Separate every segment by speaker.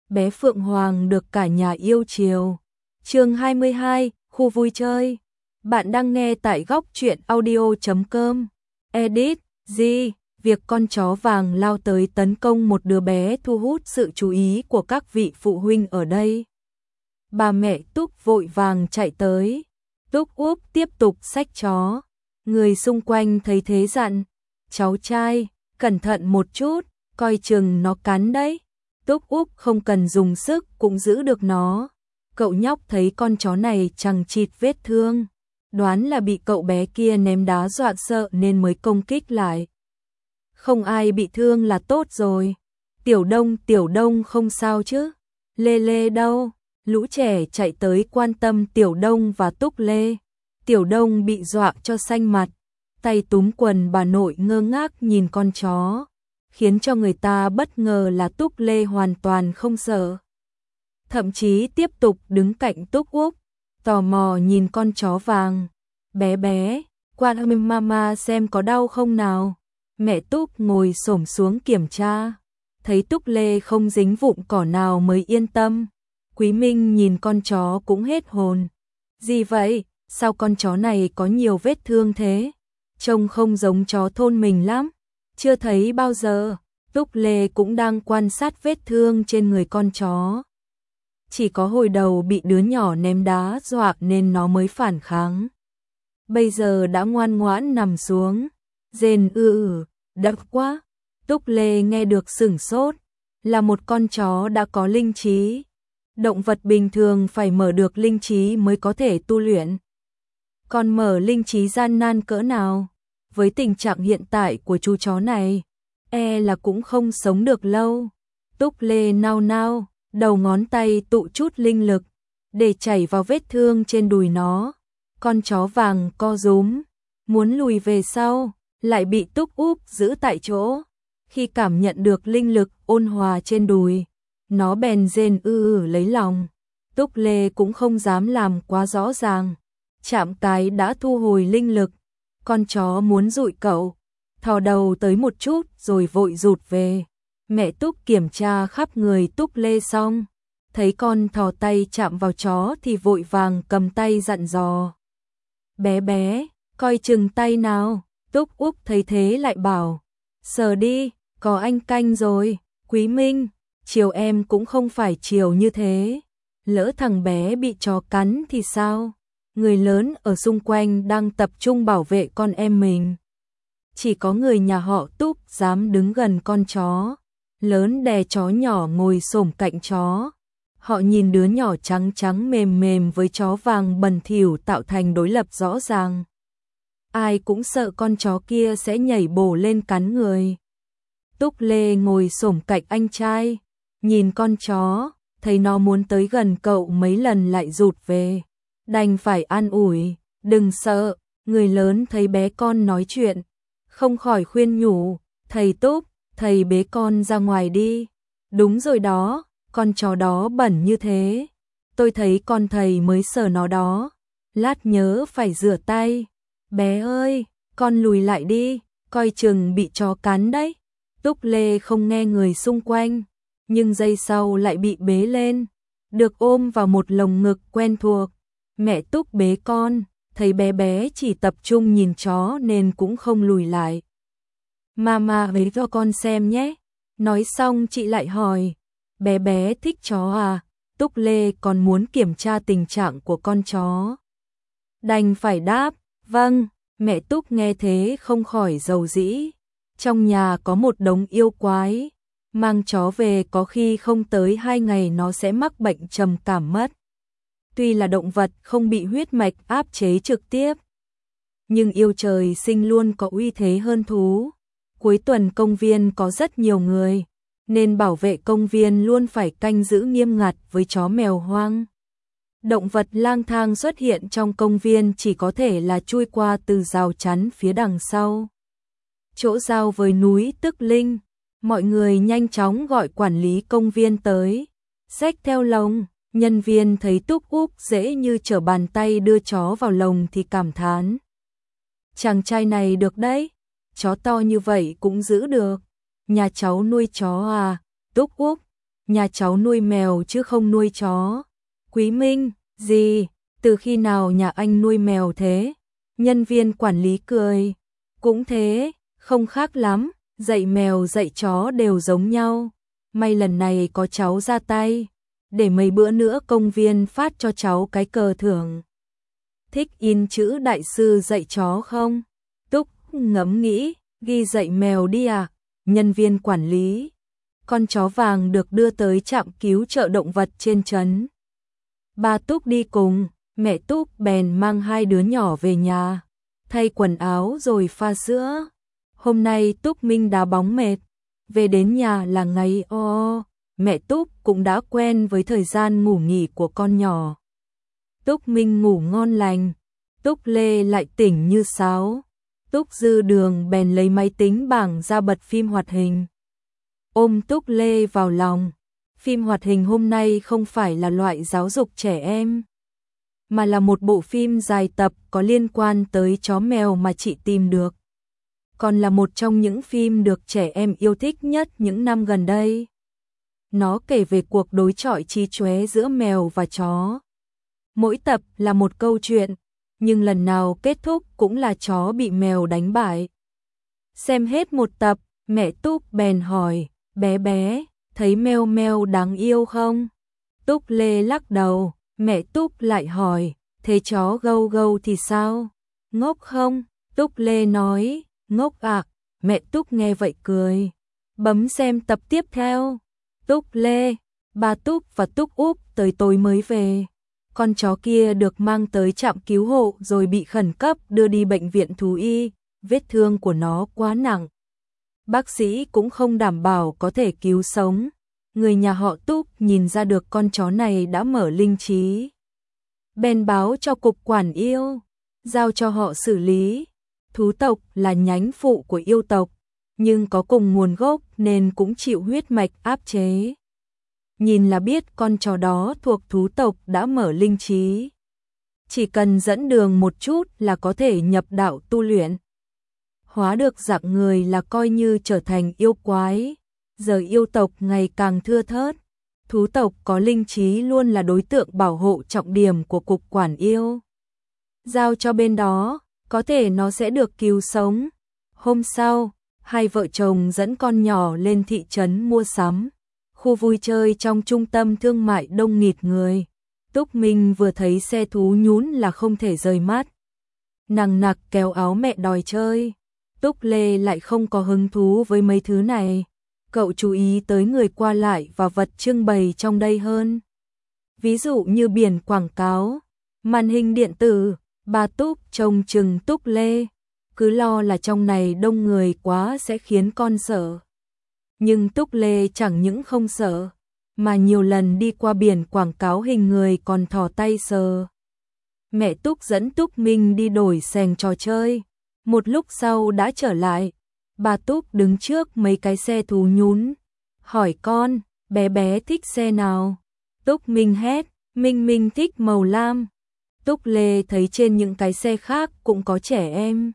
Speaker 1: bé Phượng Hoàng được cả nhà yêu chiều. Chương 22, khu vui chơi. Bạn đang nghe tại góc truyện audio.com. Edit, G. Việc con chó vàng lao tới tấn công một đứa bé thu hút sự chú ý của các vị phụ huynh ở đây. Bà mẹ Túc vội vàng chạy tới. Túc Úc tiếp tục xách chó. Người xung quanh thấy thế dặn: cháu trai, cẩn thận một chút, coi chừng nó cắn đấy. Túc Úc không cần dùng sức cũng giữ được nó. Cậu nhóc thấy con chó này chằng chịt vết thương, đoán là bị cậu bé kia ném đá dọa sợ nên mới công kích lại. Không ai bị thương là tốt rồi. Tiểu Đông không sao chứ? Lê Lê đâu? Lũ trẻ chạy tới quan tâm Tiểu Đông và Túc Lê. Tiểu Đông bị dọa cho xanh mặt, tay túm quần bà nội ngơ ngác nhìn con chó, khiến cho người ta bất ngờ là Túc Lê hoàn toàn không sợ. Thậm chí tiếp tục đứng cạnh Túc Úc, tò mò nhìn con chó vàng. Bé bé, qua mama xem có đau không nào. Mẹ Túc ngồi xổm xuống kiểm tra, thấy Túc Lê không dính vụn cỏ nào mới yên tâm. Quý Minh nhìn con chó cũng hết hồn. Gì vậy? Sao con chó này có nhiều vết thương thế? Trông không giống chó thôn mình lắm. Chưa thấy bao giờ. Túc Lê cũng đang quan sát vết thương trên người con chó. Chỉ có hồi đầu bị đứa nhỏ ném đá dọa nên nó mới phản kháng. Bây giờ đã ngoan ngoãn nằm xuống. Rên đậm quá. Túc Lê nghe được sửng sốt. Là một con chó đã có linh trí. Động vật bình thường phải mở được linh trí mới có thể tu luyện. Còn mở linh trí gian nan cỡ nào? Với tình trạng hiện tại của chú chó này, là cũng không sống được lâu. Túc Lê nao nao, đầu ngón tay tụ chút linh lực, để chảy vào vết thương trên đùi nó. Con chó vàng co rúm, muốn lùi về sau, lại bị Túc Úc giữ tại chỗ. Khi cảm nhận được linh lực ôn hòa trên đùi, nó bèn rên lấy lòng. Túc Lê cũng không dám làm quá rõ ràng, chạm cái đã thu hồi linh lực. Con chó muốn dụi cậu, thò đầu tới một chút rồi vội rụt về. Mẹ Túc kiểm tra khắp người Túc Lê xong, thấy con thò tay chạm vào chó thì vội vàng cầm tay dặn dò. Bé bé, coi chừng tay nào. Túc Úc thấy thế lại bảo, sờ đi, có anh canh rồi. Quý Minh, chiều em cũng không phải chiều như thế. Lỡ thằng bé bị chó cắn thì sao? Người lớn ở xung quanh đang tập trung bảo vệ con em mình. Chỉ có người nhà họ Túc dám đứng gần con chó. Lớn đè chó nhỏ ngồi xổm cạnh chó. Họ nhìn đứa nhỏ trắng trắng mềm mềm với chó vàng bẩn thỉu tạo thành đối lập rõ ràng. Ai cũng sợ con chó kia sẽ nhảy bổ lên cắn người. Túc Lê ngồi xổm cạnh anh trai, nhìn con chó, thấy nó muốn tới gần cậu mấy lần lại rụt về. Đành phải an ủi, đừng sợ. Người lớn thấy bé con nói chuyện, không khỏi khuyên nhủ, thầy Túc, thầy bế con ra ngoài đi. Đúng rồi đó, con chó đó bẩn như thế. Tôi thấy con thầy mới sờ nó đó. Lát nhớ phải rửa tay. Bé ơi, con lùi lại đi, coi chừng bị chó cắn đấy. Túc Lê không nghe người xung quanh, nhưng giây sau lại bị bế lên, được ôm vào một lồng ngực quen thuộc. Mẹ Túc bế con, thấy bé bé chỉ tập trung nhìn chó nên cũng không lùi lại. Mama bế cho con xem nhé. Nói xong chị lại hỏi, bé bé thích chó à? Túc Lê còn muốn kiểm tra tình trạng của con chó. Đành phải đáp, vâng. Mẹ Túc nghe thế không khỏi rầu rĩ. Trong nhà có một đống yêu quái, mang chó về có khi không tới 2 ngày nó sẽ mắc bệnh trầm cảm mất. Tuy là động vật không bị huyết mạch áp chế trực tiếp, nhưng yêu trời sinh luôn có uy thế hơn thú. Cuối tuần công viên có rất nhiều người, nên bảo vệ công viên luôn phải canh giữ nghiêm ngặt với chó mèo hoang. Động vật lang thang xuất hiện trong công viên chỉ có thể là chui qua từ rào chắn phía đằng sau. Chỗ giao với núi Tức Linh, mọi người nhanh chóng gọi quản lý công viên tới, xách theo lồng. Nhân viên thấy Túc Úc dễ như trở bàn tay đưa chó vào lồng thì cảm thán. Chàng trai này được đấy, chó to như vậy cũng giữ được. Nhà cháu nuôi chó à? Túc Úc, nhà cháu nuôi mèo chứ không nuôi chó. Quý Minh, gì? Từ khi nào nhà anh nuôi mèo thế? Nhân viên quản lý cười. Cũng thế, không khác lắm, dạy mèo dạy chó đều giống nhau. May lần này có cháu ra tay, để mấy bữa nữa công viên phát cho cháu cái cờ thưởng. Thích in chữ đại sư dạy chó không? Túc ngẫm nghĩ, ghi dạy mèo đi à? Nhân viên quản lý. Con chó vàng được đưa tới trạm cứu trợ động vật trên trấn. Ba Túc đi cùng, mẹ Túc bèn mang hai đứa nhỏ về nhà, thay quần áo rồi pha sữa. Hôm nay Túc Minh đá bóng mệt, về đến nhà là ngày mẹ Túc cũng đã quen với thời gian ngủ nghỉ của con nhỏ. Túc Minh ngủ ngon lành, Túc Lê lại tỉnh như sáo. Túc Dư Đường bèn lấy máy tính bảng ra bật phim hoạt hình. Ôm Túc Lê vào lòng, phim hoạt hình hôm nay không phải là loại giáo dục trẻ em, mà là một bộ phim dài tập có liên quan tới chó mèo mà chị tìm được. Còn là một trong những phim được trẻ em yêu thích nhất những năm gần đây. Nó kể về cuộc đối chọi chí chóe giữa mèo và chó. Mỗi tập là một câu chuyện, nhưng lần nào kết thúc cũng là chó bị mèo đánh bại. Xem hết một tập, mẹ Túc bèn hỏi, bé bé, thấy mèo mèo đáng yêu không? Túc Lê lắc đầu, mẹ Túc lại hỏi, thế chó gâu gâu thì sao? Ngốc không? Túc Lê nói, ngốc à? Mẹ Túc nghe vậy cười. Bấm xem tập tiếp theo. Túc Lê, bà Túc và Túc Úc tới tối mới về. Con chó kia được mang tới trạm cứu hộ rồi bị khẩn cấp đưa đi bệnh viện thú y, vết thương của nó quá nặng. Bác sĩ cũng không đảm bảo có thể cứu sống. Người nhà họ Túc nhìn ra được con chó này đã mở linh trí. Bèn báo cho cục quản yêu, giao cho họ xử lý. Thú tộc là nhánh phụ của yêu tộc, nhưng có cùng nguồn gốc nên cũng chịu huyết mạch áp chế. Nhìn là biết con chó đó thuộc thú tộc đã mở linh trí. Chỉ cần dẫn đường một chút là có thể nhập đạo tu luyện. Hóa được dạng người là coi như trở thành yêu quái. Giờ yêu tộc ngày càng thưa thớt. Thú tộc có linh trí luôn là đối tượng bảo hộ trọng điểm của cục quản yêu. Giao cho bên đó, có thể nó sẽ được cứu sống. Hôm sau, hai vợ chồng dẫn con nhỏ lên thị trấn mua sắm. Khu vui chơi trong trung tâm thương mại đông nghịt người. Túc Minh vừa thấy xe thú nhún là không thể rời mắt. Nằng nặc kéo áo mẹ đòi chơi. Túc Lê lại không có hứng thú với mấy thứ này. Cậu chú ý tới người qua lại và vật trưng bày trong đây hơn. Ví dụ như biển quảng cáo, màn hình điện tử. Bà Túc trông chừng Túc Lê, cứ lo là trong này đông người quá sẽ khiến con sợ. Nhưng Túc Lê chẳng những không sợ, mà nhiều lần đi qua biển quảng cáo hình người còn thò tay sờ. Mẹ Túc dẫn Túc Minh đi đổi sèng trò chơi, một lúc sau đã trở lại. Bà Túc đứng trước mấy cái xe thú nhún, hỏi con, bé bé thích xe nào? Túc Minh hét, Minh Minh thích màu lam. Túc Lê thấy trên những cái xe khác cũng có trẻ em.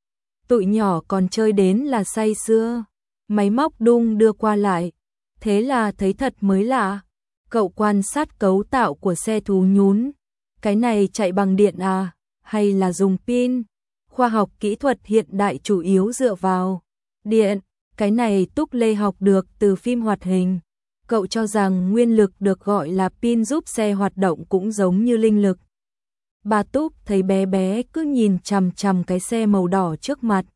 Speaker 1: Tụi nhỏ còn chơi đến là say sưa, máy móc đung đưa qua lại. Thế là thấy thật mới lạ. Cậu quan sát cấu tạo của xe thú nhún. Cái này chạy bằng điện à, hay là dùng pin? Khoa học kỹ thuật hiện đại chủ yếu dựa vào điện. Cái này Túc Lê học được từ phim hoạt hình. Cậu cho rằng nguyên lực được gọi là pin giúp xe hoạt động cũng giống như linh lực. Bà Túc thấy bé bé cứ nhìn chằm chằm cái xe màu đỏ trước mặt.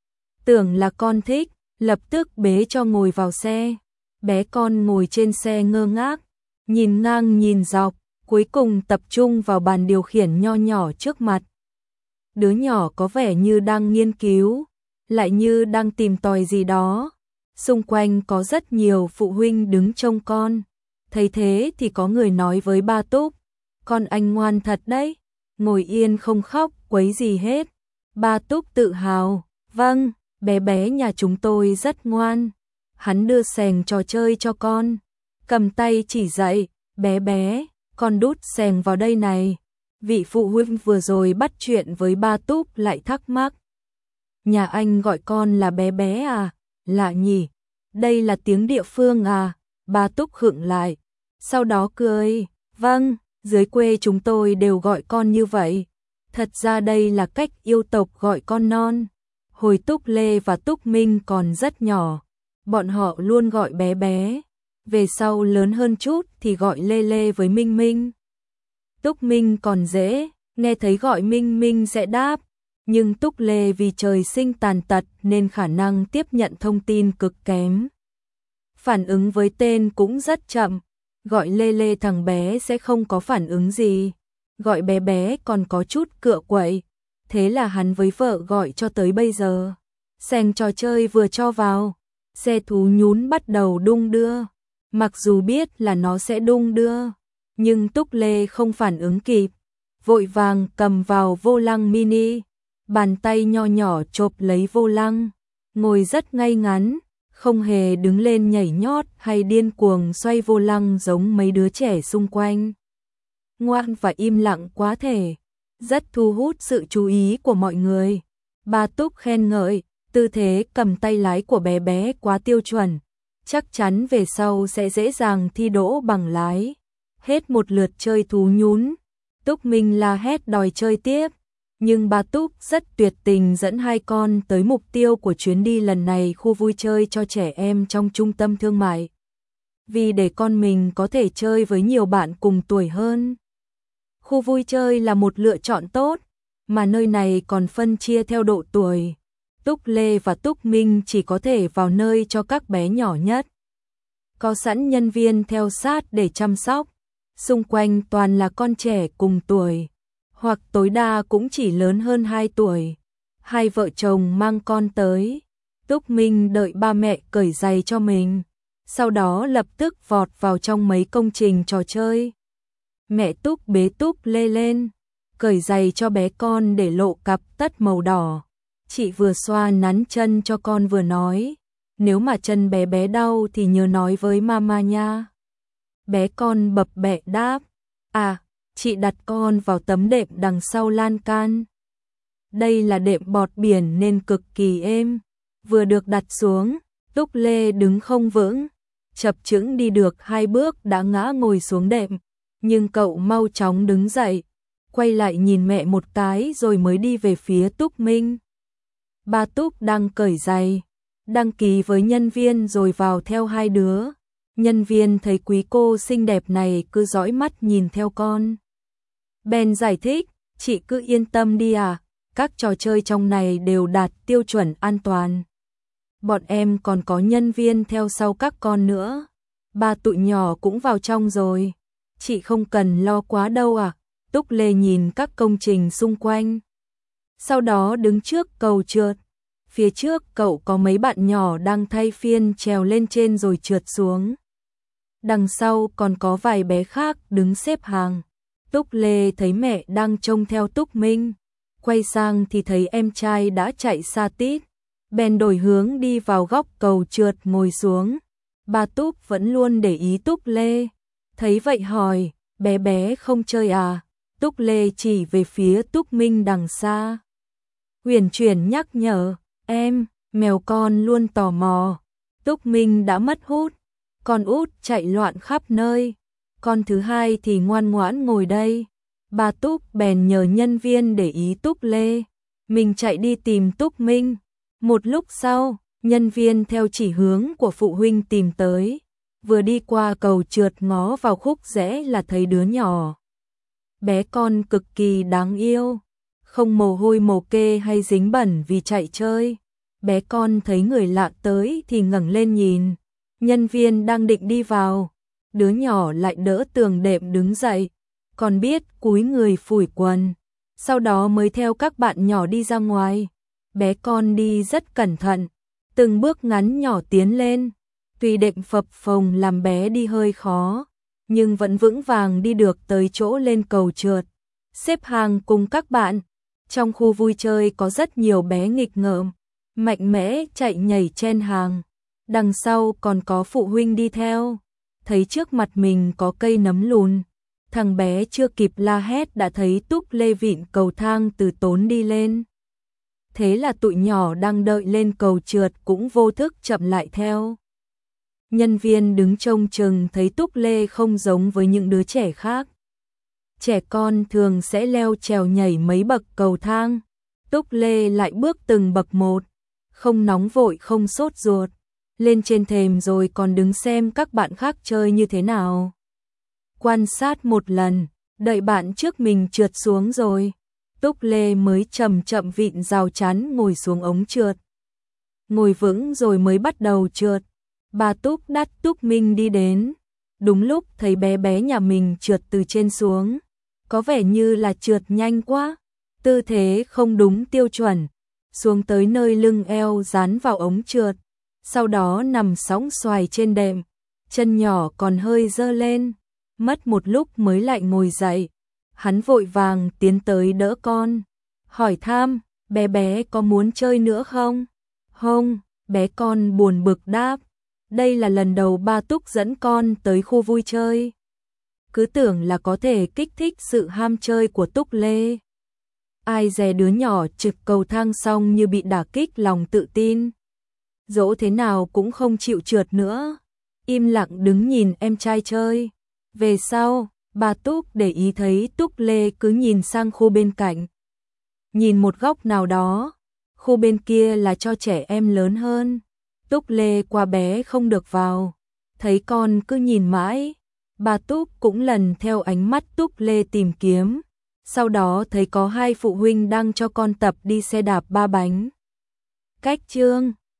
Speaker 1: Tưởng là con thích, lập tức bế cho ngồi vào xe. Bé con ngồi trên xe ngơ ngác, nhìn ngang nhìn dọc, cuối cùng tập trung vào bàn điều khiển nho nhỏ trước mặt. Đứa nhỏ có vẻ như đang nghiên cứu, lại như đang tìm tòi gì đó. Xung quanh có rất nhiều phụ huynh đứng trông con. Thấy thế thì có người nói với ba Túc, con anh ngoan thật đấy, ngồi yên không khóc quấy gì hết. Ba Túc tự hào, vâng, bé bé nhà chúng tôi rất ngoan. Hắn đưa xèng trò chơi cho con, cầm tay chỉ dạy, bé bé, con đút xèng vào đây này. Vị phụ huynh vừa rồi bắt chuyện với ba Túc lại thắc mắc. Nhà anh gọi con là bé bé à? Lạ nhỉ, đây là tiếng địa phương à? Ba Túc khựng lại, sau đó cười, vâng, dưới quê chúng tôi đều gọi con như vậy. Thật ra đây là cách yêu tộc gọi con non. Hồi Túc Lê và Túc Minh còn rất nhỏ, bọn họ luôn gọi bé bé. Về sau lớn hơn chút thì gọi Lê Lê với Minh Minh. Túc Minh còn dễ, nghe thấy gọi Minh Minh sẽ đáp. Nhưng Túc Lê vì trời sinh tàn tật nên khả năng tiếp nhận thông tin cực kém. Phản ứng với tên cũng rất chậm. Gọi Lê Lê thằng bé sẽ không có phản ứng gì. Gọi bé bé còn có chút cựa quậy. Thế là hắn với vợ gọi cho tới bây giờ. Sành trò chơi vừa cho vào, xe thú nhún bắt đầu đung đưa. Mặc dù biết là nó sẽ đung đưa, nhưng Túc Lê không phản ứng kịp. Vội vàng cầm vào vô lăng mini. Bàn tay nho nhỏ chộp lấy vô lăng. Ngồi rất ngay ngắn, không hề đứng lên nhảy nhót hay điên cuồng xoay vô lăng giống mấy đứa trẻ xung quanh. Ngoan và im lặng quá thể, rất thu hút sự chú ý của mọi người. Ba Túc khen ngợi, tư thế cầm tay lái của bé bé quá tiêu chuẩn, chắc chắn về sau sẽ dễ dàng thi đỗ bằng lái. Hết một lượt chơi thú nhún, Túc Minh la hét đòi chơi tiếp, nhưng ba Túc rất tuyệt tình dẫn hai con tới mục tiêu của chuyến đi lần này, khu vui chơi cho trẻ em trong trung tâm thương mại. Vì để con mình có thể chơi với nhiều bạn cùng tuổi hơn. Khu vui chơi là một lựa chọn tốt, mà nơi này còn phân chia theo độ tuổi. Túc Lê và Túc Minh chỉ có thể vào nơi cho các bé nhỏ nhất. Có sẵn nhân viên theo sát để chăm sóc, xung quanh toàn là con trẻ cùng tuổi, hoặc tối đa cũng chỉ lớn hơn 2 tuổi. Hai vợ chồng mang con tới, Túc Minh đợi ba mẹ cởi giày cho mình, sau đó lập tức vọt vào trong mấy công trình trò chơi. Mẹ Túc bế Túc Lê lên, cởi giày cho bé con để lộ cặp tất màu đỏ. Chị vừa xoa nắn chân cho con vừa nói, nếu mà chân bé bé đau thì nhớ nói với mama nha. Bé con bập bẹ đáp, à, chị đặt con vào tấm đệm đằng sau lan can. Đây là đệm bọt biển nên cực kỳ êm. Vừa được đặt xuống, Túc Lê đứng không vững, chập chững đi được 2 bước đã ngã ngồi xuống đệm. Nhưng cậu mau chóng đứng dậy, quay lại nhìn mẹ một cái rồi mới đi về phía Túc Minh. Ba Túc đang cởi giày, đăng ký với nhân viên rồi vào theo hai đứa. Nhân viên thấy quý cô xinh đẹp này cứ dõi mắt nhìn theo con. Bèn giải thích, chị cứ yên tâm đi à, các trò chơi trong này đều đạt tiêu chuẩn an toàn. Bọn em còn có nhân viên theo sau các con nữa. Ba tụi nhỏ cũng vào trong rồi. Chị không cần lo quá đâu à. Túc Lê nhìn các công trình xung quanh. Sau đó đứng trước cầu trượt. Phía trước cậu có mấy bạn nhỏ đang thay phiên trèo lên trên rồi trượt xuống. Đằng sau còn có vài bé khác đứng xếp hàng. Túc Lê thấy mẹ đang trông theo Túc Minh. Quay sang thì thấy em trai đã chạy xa tít. Bèn đổi hướng đi vào góc cầu trượt ngồi xuống. Ba Túc vẫn luôn để ý Túc Lê. Thấy vậy hỏi, bé bé không chơi à? Túc Lê chỉ về phía Túc Minh đằng xa. Huyền chuyển nhắc nhở, em, mèo con luôn tò mò. Túc Minh đã mất hút, con út chạy loạn khắp nơi. Con thứ hai thì ngoan ngoãn ngồi đây. Bà Túc bèn nhờ nhân viên để ý Túc Lê. Mình chạy đi tìm Túc Minh. Một lúc sau, nhân viên theo chỉ hướng của phụ huynh tìm tới. Vừa đi qua cầu trượt ngó vào khúc rẽ là thấy đứa nhỏ. Bé con cực kỳ đáng yêu, không mồ hôi mồ kê hay dính bẩn vì chạy chơi. Bé con thấy người lạ tới thì ngẩng lên nhìn. Nhân viên đang định đi vào, đứa nhỏ lại đỡ tường đệm đứng dậy, còn biết cúi người phủi quần. Sau đó mới theo các bạn nhỏ đi ra ngoài. Bé con đi rất cẩn thận, từng bước ngắn nhỏ tiến lên. Tuy đệm phập phồng làm bé đi hơi khó, nhưng vẫn vững vàng đi được tới chỗ lên cầu trượt. Xếp hàng cùng các bạn. Trong khu vui chơi có rất nhiều bé nghịch ngợm, mạnh mẽ chạy nhảy chen hàng. Đằng sau còn có phụ huynh đi theo. Thấy trước mặt mình có cây nấm lùn, thằng bé chưa kịp la hét đã thấy Túc Lê vịn cầu thang từ tốn đi lên. Thế là tụi nhỏ đang đợi lên cầu trượt cũng vô thức chậm lại theo. Nhân viên đứng trông chừng thấy Túc Lê không giống với những đứa trẻ khác. Trẻ con thường sẽ leo trèo nhảy mấy bậc cầu thang. Túc Lê lại bước từng bậc một, không nóng vội không sốt ruột. Lên trên thềm rồi còn đứng xem các bạn khác chơi như thế nào. Quan sát một lần, đợi bạn trước mình trượt xuống rồi, Túc Lê mới chậm chậm vịn rào chắn ngồi xuống ống trượt. Ngồi vững rồi mới bắt đầu trượt. Bà Túc Đắt Túc Minh đi đến, đúng lúc thấy bé bé nhà mình trượt từ trên xuống, có vẻ như là trượt nhanh quá, tư thế không đúng tiêu chuẩn, xuống tới nơi lưng eo dán vào ống trượt, sau đó nằm sóng xoài trên đệm, chân nhỏ còn hơi dơ lên, mất một lúc mới lại ngồi dậy. Hắn vội vàng tiến tới đỡ con, hỏi thăm, bé bé có muốn chơi nữa không? Không, bé con buồn bực đáp. Đây là lần đầu ba Túc dẫn con tới khu vui chơi. Cứ tưởng là có thể kích thích sự ham chơi của Túc Lê. Ai dè đứa nhỏ trực cầu thang xong như bị đả kích lòng tự tin. Dỗ thế nào cũng không chịu trượt nữa. Im lặng đứng nhìn em trai chơi. Về sau, bà Túc để ý thấy Túc Lê cứ nhìn sang khu bên cạnh. Nhìn một góc nào đó, khu bên kia là cho trẻ em lớn hơn. Túc Lê qua bé không được vào, thấy con cứ nhìn mãi, bà Túc cũng lần theo ánh mắt Túc Lê tìm kiếm, sau đó thấy có hai phụ huynh đang cho con tập đi xe đạp ba bánh. Cách chương